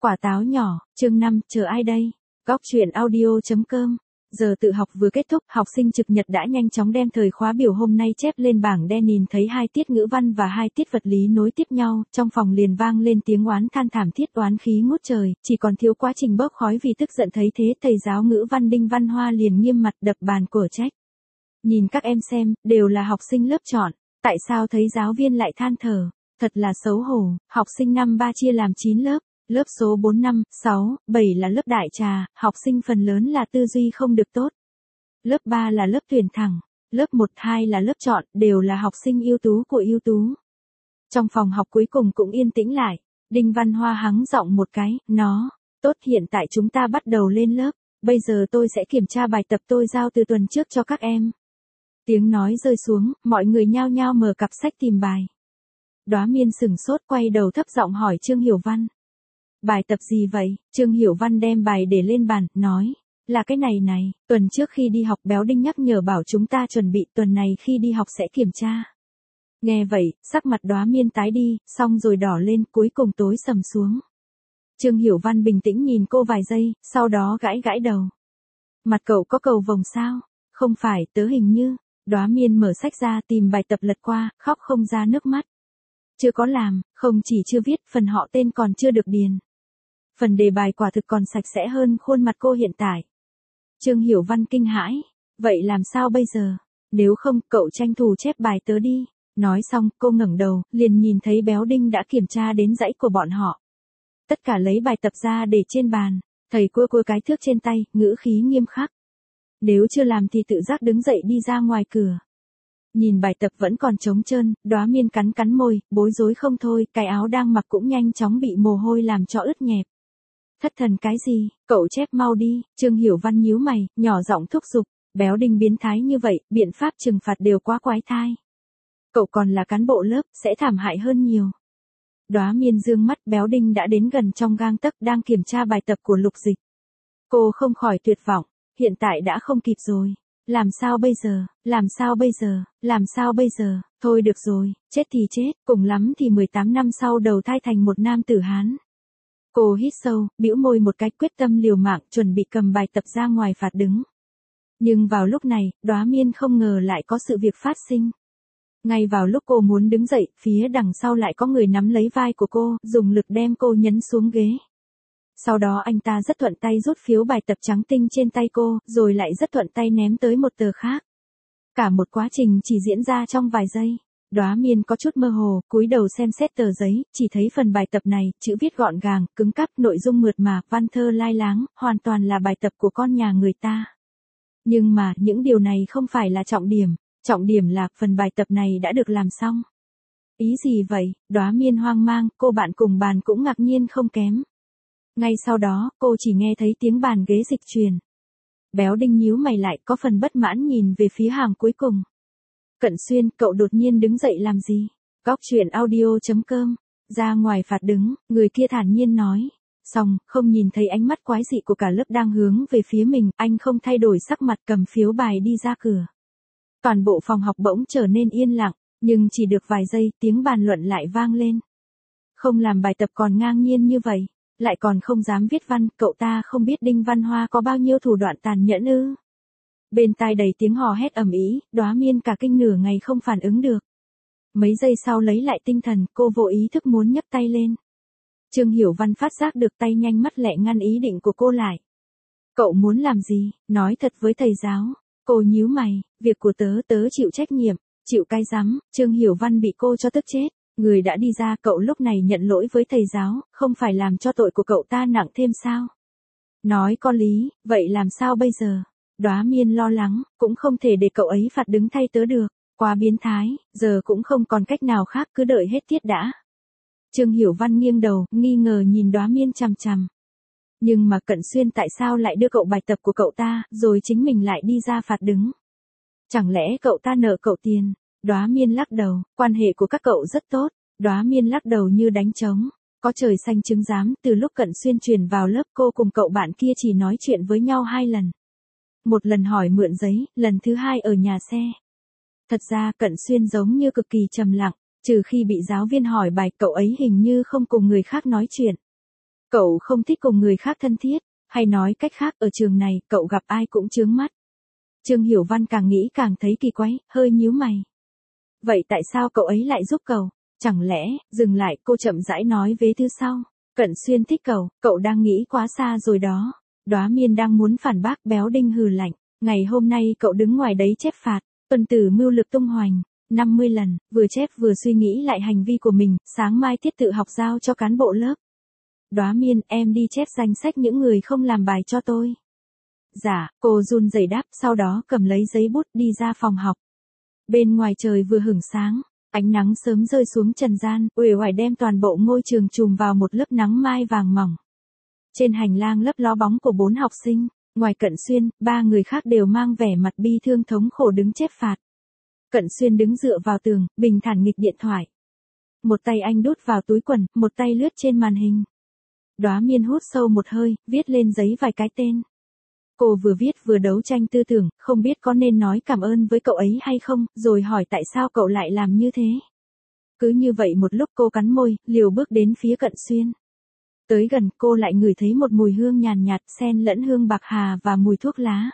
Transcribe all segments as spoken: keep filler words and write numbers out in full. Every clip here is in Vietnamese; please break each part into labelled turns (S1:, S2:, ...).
S1: Quả táo nhỏ, chương năm, chờ ai đây? Góc truyện audio.com. Giờ tự học vừa kết thúc, học sinh trực nhật đã nhanh chóng đem thời khóa biểu hôm nay chép lên bảng đen, nhìn thấy hai tiết ngữ văn và hai tiết vật lý nối tiếp nhau, trong phòng liền vang lên tiếng oán than thảm thiết, oán khí ngút trời, chỉ còn thiếu quá trình bốc khói vì tức giận. Thấy thế, thầy giáo ngữ văn Đinh Văn Hoa liền nghiêm mặt đập bàn của trách. Nhìn các em xem, đều là học sinh lớp chọn, tại sao thấy giáo viên lại than thở, thật là xấu hổ. Học sinh năm ba chia làm chín lớp. Lớp số bốn, năm, sáu, bảy là lớp đại trà, học sinh phần lớn là tư duy không được tốt. Lớp ba là lớp tuyển thẳng, lớp một, hai là lớp chọn, đều là học sinh ưu tú của ưu tú. Trong phòng học cuối cùng cũng yên tĩnh lại, Đinh Văn Hoa hắng giọng một cái, nó, tốt, hiện tại chúng ta bắt đầu lên lớp, bây giờ tôi sẽ kiểm tra bài tập tôi giao từ tuần trước cho các em. Tiếng nói rơi xuống, mọi người nhao nhao mở cặp sách tìm bài. Đóa Miên sửng sốt, quay đầu thấp giọng hỏi Trương Hiểu Văn. Bài tập gì vậy? Trương Hiểu Văn đem bài để lên bàn, nói, là cái này này, tuần trước khi đi học Béo Đinh nhắc nhở bảo chúng ta chuẩn bị, tuần này khi đi học sẽ kiểm tra. Nghe vậy, sắc mặt Đóa Miên tái đi, xong rồi đỏ lên, cuối cùng tối sầm xuống. Trương Hiểu Văn bình tĩnh nhìn cô vài giây, sau đó gãi gãi đầu. Mặt cậu có cầu vồng sao? Không phải, tớ hình như. Đóa Miên mở sách ra tìm bài tập lật qua, khóc không ra nước mắt. Chưa có làm, không chỉ chưa viết, phần họ tên còn chưa được điền. Phần đề bài quả thực còn sạch sẽ hơn khuôn mặt cô hiện tại. Trương Hiểu Văn kinh hãi, vậy làm sao bây giờ? Nếu không, cậu tranh thủ chép bài tớ đi. Nói xong, cô ngẩng đầu, liền nhìn thấy Béo Đinh đã kiểm tra đến dãy của bọn họ. Tất cả lấy bài tập ra để trên bàn, thầy cua cua cái thước trên tay, ngữ khí nghiêm khắc. Nếu chưa làm thì tự giác đứng dậy đi ra ngoài cửa. Nhìn bài tập vẫn còn trống trơn, Đóa Miên cắn cắn môi, bối rối không thôi, cái áo đang mặc cũng nhanh chóng bị mồ hôi làm cho ướt nhẹp. Thất thần cái gì, cậu chép mau đi. Trương Hiểu Văn nhíu mày, nhỏ giọng thúc giục. Béo Đinh biến thái như vậy, biện pháp trừng phạt đều quá quái thai. Cậu còn là cán bộ lớp, sẽ thảm hại hơn nhiều. Đóa Miên dương mắt, Béo Đinh đã đến gần trong gang tấc, đang kiểm tra bài tập của Lục Dịch. Cô không khỏi tuyệt vọng, hiện tại đã không kịp rồi. Làm sao bây giờ, làm sao bây giờ, làm sao bây giờ, thôi được rồi, chết thì chết, cùng lắm thì mười tám năm sau đầu thai thành một nam tử Hán. Cô hít sâu, bĩu môi một cái, quyết tâm liều mạng, chuẩn bị cầm bài tập ra ngoài phạt đứng. Nhưng vào lúc này, Đóa Miên không ngờ lại có sự việc phát sinh. Ngay vào lúc cô muốn đứng dậy, phía đằng sau lại có người nắm lấy vai của cô, dùng lực đem cô nhấn xuống ghế. Sau đó anh ta rất thuận tay rút phiếu bài tập trắng tinh trên tay cô, rồi lại rất thuận tay ném tới một tờ khác. Cả một quá trình chỉ diễn ra trong vài giây. Đóa Miên có chút mơ hồ, cúi đầu xem xét tờ giấy, chỉ thấy phần bài tập này, chữ viết gọn gàng, cứng cáp, nội dung mượt mà, văn thơ lai láng, hoàn toàn là bài tập của con nhà người ta. Nhưng mà, những điều này không phải là trọng điểm, trọng điểm là phần bài tập này đã được làm xong. Ý gì vậy? Đóa Miên hoang mang, cô bạn cùng bàn cũng ngạc nhiên không kém. Ngay sau đó, cô chỉ nghe thấy tiếng bàn ghế dịch chuyển. Béo Đinh nhíu mày lại, có phần bất mãn nhìn về phía hàng cuối cùng. Cận Xuyên, cậu đột nhiên đứng dậy làm gì? Góc truyện audio.com. Ra ngoài phạt đứng, người kia thản nhiên nói. Xong, không nhìn thấy ánh mắt quái dị của cả lớp đang hướng về phía mình, anh không thay đổi sắc mặt, cầm phiếu bài đi ra cửa. Toàn bộ phòng học bỗng trở nên yên lặng, nhưng chỉ được vài giây, tiếng bàn luận lại vang lên. Không làm bài tập còn ngang nhiên như vậy, lại còn không dám viết văn, cậu ta không biết Đinh Văn Hoa có bao nhiêu thủ đoạn tàn nhẫn ư? Bên tai đầy tiếng hò hét ầm ĩ, Đóa Miên cả kinh nửa ngày không phản ứng được. Mấy giây sau lấy lại tinh thần, cô vô ý thức muốn nhấc tay lên. Trương Hiểu Văn phát giác được tay nhanh mắt lẹ ngăn ý định của cô lại. Cậu muốn làm gì? Nói thật với thầy giáo. Cô nhíu mày, việc của tớ tớ chịu trách nhiệm, chịu cái rắm. Trương Hiểu Văn bị cô cho tức chết. Người đã đi ra, cậu lúc này nhận lỗi với thầy giáo, không phải làm cho tội của cậu ta nặng thêm sao? Nói có lý, vậy làm sao bây giờ? Đóa Miên lo lắng, cũng không thể để cậu ấy phạt đứng thay tớ được, quá biến thái, giờ cũng không còn cách nào khác, cứ đợi hết tiết đã. Trương Hiểu Văn nghiêng đầu, nghi ngờ nhìn Đóa Miên chằm chằm. Nhưng mà Cận Xuyên tại sao lại đưa cậu bài tập của cậu ta, rồi chính mình lại đi ra phạt đứng? Chẳng lẽ cậu ta nợ cậu tiền? Đóa Miên lắc đầu, quan hệ của các cậu rất tốt. Đóa Miên lắc đầu như đánh trống. Có trời xanh chứng giám, từ lúc Cận Xuyên chuyển vào lớp cô cùng cậu bạn kia chỉ nói chuyện với nhau hai lần. Một lần hỏi mượn giấy, lần thứ hai ở nhà xe. Thật ra Cận Xuyên giống như cực kỳ trầm lặng, trừ khi bị giáo viên hỏi bài, cậu ấy hình như không cùng người khác nói chuyện. Cậu không thích cùng người khác thân thiết, hay nói cách khác ở trường này cậu gặp ai cũng chướng mắt. Trương Hiểu Văn càng nghĩ càng thấy kỳ quái, hơi nhíu mày. Vậy tại sao cậu ấy lại giúp cậu? Chẳng lẽ, dừng lại cô chậm rãi nói vế thứ sau. Cận Xuyên thích cậu, cậu đang nghĩ quá xa rồi đó. Đóa Miên đang muốn phản bác, Béo Đinh hừ lạnh. Ngày hôm nay cậu đứng ngoài đấy chép phạt, tuần tử mưu lực tung hoành, năm mươi lần, vừa chép vừa suy nghĩ lại hành vi của mình, sáng mai tiết tự học giao cho cán bộ lớp. Đóa Miên, em đi chép danh sách những người không làm bài cho tôi. Dạ, cô run rẩy đáp, sau đó cầm lấy giấy bút đi ra phòng học. Bên ngoài trời vừa hửng sáng, ánh nắng sớm rơi xuống trần gian, uể oải đem toàn bộ ngôi trường trùm vào một lớp nắng mai vàng mỏng. Trên hành lang lấp ló bóng của bốn học sinh, ngoài Cận Xuyên, ba người khác đều mang vẻ mặt bi thương thống khổ đứng chép phạt. Cận Xuyên đứng dựa vào tường, bình thản nghịch điện thoại. Một tay anh đút vào túi quần, một tay lướt trên màn hình. Đóa Miên hút sâu một hơi, viết lên giấy vài cái tên. Cô vừa viết vừa đấu tranh tư tưởng, không biết có nên nói cảm ơn với cậu ấy hay không, rồi hỏi tại sao cậu lại làm như thế. Cứ như vậy một lúc cô cắn môi, liều bước đến phía Cận Xuyên. Tới gần cô lại ngửi thấy một mùi hương nhàn nhạt, xen lẫn hương bạc hà và mùi thuốc lá.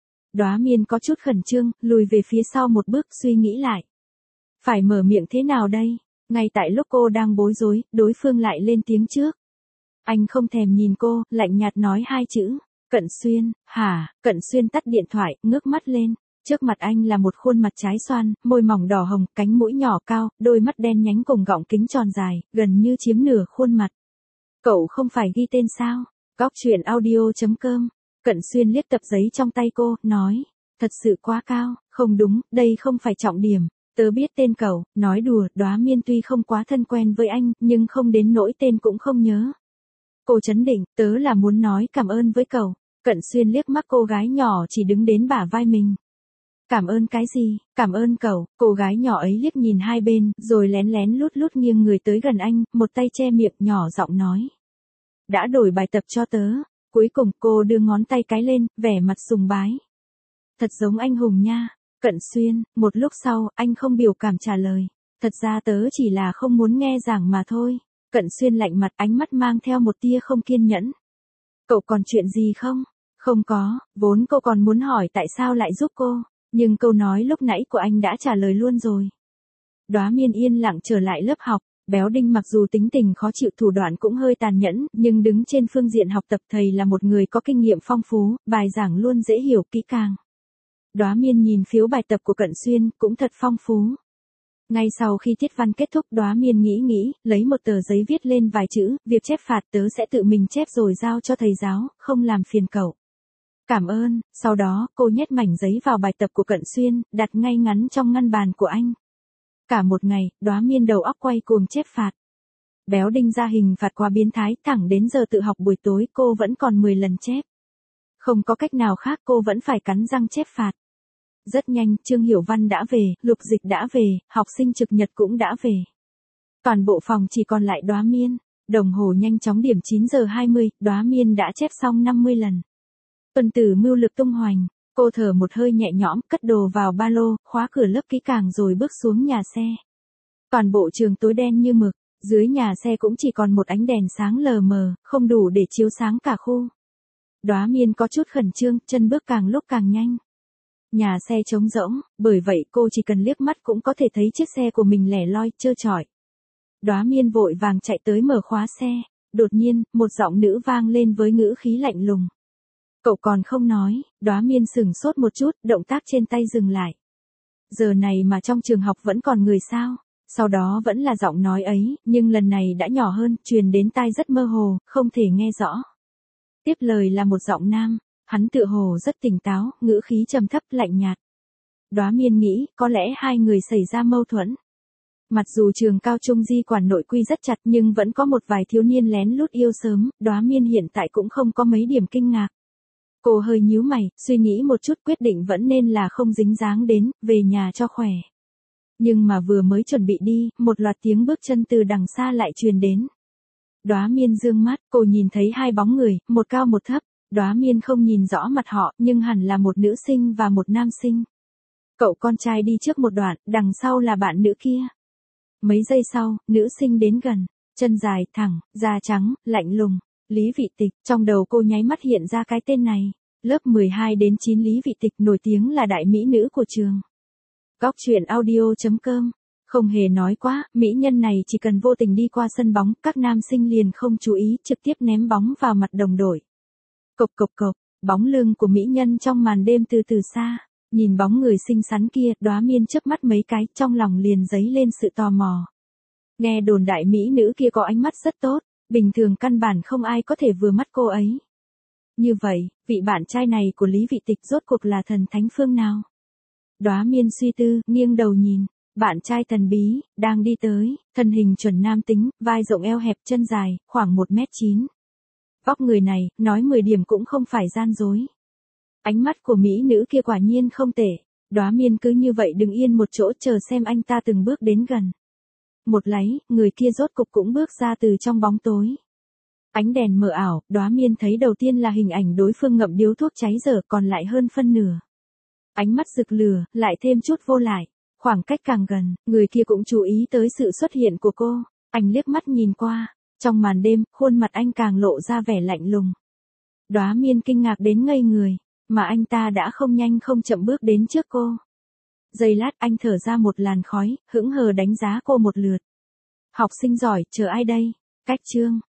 S1: Đóa Miên có chút khẩn trương, lùi về phía sau một bước suy nghĩ lại. Phải mở miệng thế nào đây? Ngay tại lúc cô đang bối rối, đối phương lại lên tiếng trước. Anh không thèm nhìn cô, lạnh nhạt nói hai chữ. Cận Xuyên, hả? Cận Xuyên tắt điện thoại, ngước mắt lên. Trước mặt anh là một khuôn mặt trái xoan, môi mỏng đỏ hồng, cánh mũi nhỏ cao, đôi mắt đen nhánh cùng gọng kính tròn dài, gần như chiếm nửa khuôn mặt. Cậu không phải ghi tên sao? Góc truyện audio chấm com. Cận Xuyên liếc tập giấy trong tay cô, nói. Thật sự quá cao, không đúng, đây không phải trọng điểm. Tớ biết tên cậu, nói đùa, Đóa Miên tuy không quá thân quen với anh, nhưng không đến nỗi tên cũng không nhớ. Cô chấn định, tớ là muốn nói cảm ơn với cậu. Cận Xuyên liếc mắt cô gái nhỏ chỉ đứng đến bả vai mình. Cảm ơn cái gì? Cảm ơn cậu. Cô gái nhỏ ấy liếc nhìn hai bên, rồi lén lén lút lút nghiêng người tới gần anh, một tay che miệng nhỏ giọng nói. Đã đổi bài tập cho tớ. Cuối cùng cô đưa ngón tay cái lên, vẻ mặt sùng bái. Thật giống anh hùng nha. Cận Xuyên, một lúc sau, anh không biểu cảm trả lời. Thật ra tớ chỉ là không muốn nghe giảng mà thôi. Cận Xuyên lạnh mặt, ánh mắt mang theo một tia không kiên nhẫn. Cậu còn chuyện gì không? Không có, vốn cô còn muốn hỏi tại sao lại giúp cô, nhưng câu nói lúc nãy của anh đã trả lời luôn rồi. Đóa Miên yên lặng trở lại lớp học, Béo Đinh mặc dù tính tình khó chịu thủ đoạn cũng hơi tàn nhẫn, nhưng đứng trên phương diện học tập thầy là một người có kinh nghiệm phong phú, bài giảng luôn dễ hiểu kỹ càng. Đóa Miên nhìn phiếu bài tập của Cận Xuyên, cũng thật phong phú. Ngay sau khi tiết văn kết thúc, Đóa Miên nghĩ nghĩ, lấy một tờ giấy viết lên vài chữ, việc chép phạt tớ sẽ tự mình chép rồi giao cho thầy giáo, không làm phiền cậu. Cảm ơn, sau đó, cô nhét mảnh giấy vào bài tập của Cận Xuyên, đặt ngay ngắn trong ngăn bàn của anh. Cả một ngày, Đóa Miên đầu óc quay cuồng chép phạt. Béo Đinh ra hình phạt quá biến thái, thẳng đến giờ tự học buổi tối cô vẫn còn mười lần chép. Không có cách nào khác cô vẫn phải cắn răng chép phạt. Rất nhanh, Trương Hiểu Văn đã về, Lục Dịch đã về, học sinh trực nhật cũng đã về. Toàn bộ phòng chỉ còn lại Đóa Miên. Đồng hồ nhanh chóng điểm chín giờ hai mươi, Đóa Miên đã chép xong năm mươi lần. Tuần tử mưu lực tung hoành, cô thở một hơi nhẹ nhõm, cất đồ vào ba lô, khóa cửa lớp kỹ càng rồi bước xuống nhà xe. Toàn bộ trường tối đen như mực, dưới nhà xe cũng chỉ còn một ánh đèn sáng lờ mờ, không đủ để chiếu sáng cả khu. Đóa Miên có chút khẩn trương, chân bước càng lúc càng nhanh. Nhà xe trống rỗng, bởi vậy cô chỉ cần liếc mắt cũng có thể thấy chiếc xe của mình lẻ loi, trơ trọi. Đóa Miên vội vàng chạy tới mở khóa xe, đột nhiên, một giọng nữ vang lên với ngữ khí lạnh lùng. Cậu còn không nói, Đóa Miên sửng sốt một chút, động tác trên tay dừng lại. Giờ này mà trong trường học vẫn còn người sao? Sau đó vẫn là giọng nói ấy, nhưng lần này đã nhỏ hơn, truyền đến tai rất mơ hồ, không thể nghe rõ. Tiếp lời là một giọng nam. Hắn tựa hồ rất tỉnh táo, ngữ khí trầm thấp lạnh nhạt. Đóa Miên nghĩ, có lẽ hai người xảy ra mâu thuẫn. Mặc dù trường cao trung di quản nội quy rất chặt nhưng vẫn có một vài thiếu niên lén lút yêu sớm, Đóa Miên hiện tại cũng không có mấy điểm kinh ngạc. Cô hơi nhíu mày, suy nghĩ một chút quyết định vẫn nên là không dính dáng đến, về nhà cho khỏe. Nhưng mà vừa mới chuẩn bị đi, một loạt tiếng bước chân từ đằng xa lại truyền đến. Đóa Miên dương mắt, cô nhìn thấy hai bóng người, một cao một thấp. Đóa Miên không nhìn rõ mặt họ, nhưng hẳn là một nữ sinh và một nam sinh. Cậu con trai đi trước một đoạn, đằng sau là bạn nữ kia. Mấy giây sau, nữ sinh đến gần, chân dài, thẳng, da trắng, lạnh lùng. Lý Vị Tịch, trong đầu cô nháy mắt hiện ra cái tên này. Lớp mười hai đến chín Lý Vị Tịch nổi tiếng là đại mỹ nữ của trường. Góc truyện audio chấm com. Không hề nói quá, mỹ nhân này chỉ cần vô tình đi qua sân bóng, các nam sinh liền không chú ý, trực tiếp ném bóng vào mặt đồng đội. Cộc cộc cộc, bóng lưng của mỹ nhân trong màn đêm từ từ xa. Nhìn bóng người xinh xắn kia, Đóa Miên chớp mắt mấy cái, trong lòng liền dấy lên sự tò mò. Nghe đồn đại mỹ nữ kia có ánh mắt rất tốt, bình thường căn bản không ai có thể vừa mắt cô ấy. Như vậy, vị bạn trai này của Lý Vị Tịch rốt cuộc là thần thánh phương nào? Đóa Miên suy tư, nghiêng đầu nhìn, bạn trai thần bí, đang đi tới, thân hình chuẩn nam tính, vai rộng eo hẹp chân dài, khoảng một mét chín. Vóc người này, nói mười điểm cũng không phải gian dối. Ánh mắt của mỹ nữ kia quả nhiên không tệ, Đóa Miên cứ như vậy đứng yên một chỗ chờ xem anh ta từng bước đến gần. Một láy, người kia rốt cục cũng bước ra từ trong bóng tối. Ánh đèn mờ ảo, Đóa Miên thấy đầu tiên là hình ảnh đối phương ngậm điếu thuốc cháy dở, còn lại hơn phân nửa. Ánh mắt rực lửa, lại thêm chút vô lại. Khoảng cách càng gần, người kia cũng chú ý tới sự xuất hiện của cô. Anh liếc mắt nhìn qua. Trong màn đêm, khuôn mặt anh càng lộ ra vẻ lạnh lùng. Đóa Miên kinh ngạc đến ngây người, mà anh ta đã không nhanh không chậm bước đến trước cô. Giây lát anh thở ra một làn khói, hững hờ đánh giá cô một lượt. Học sinh giỏi, chờ ai đây? Cách chương.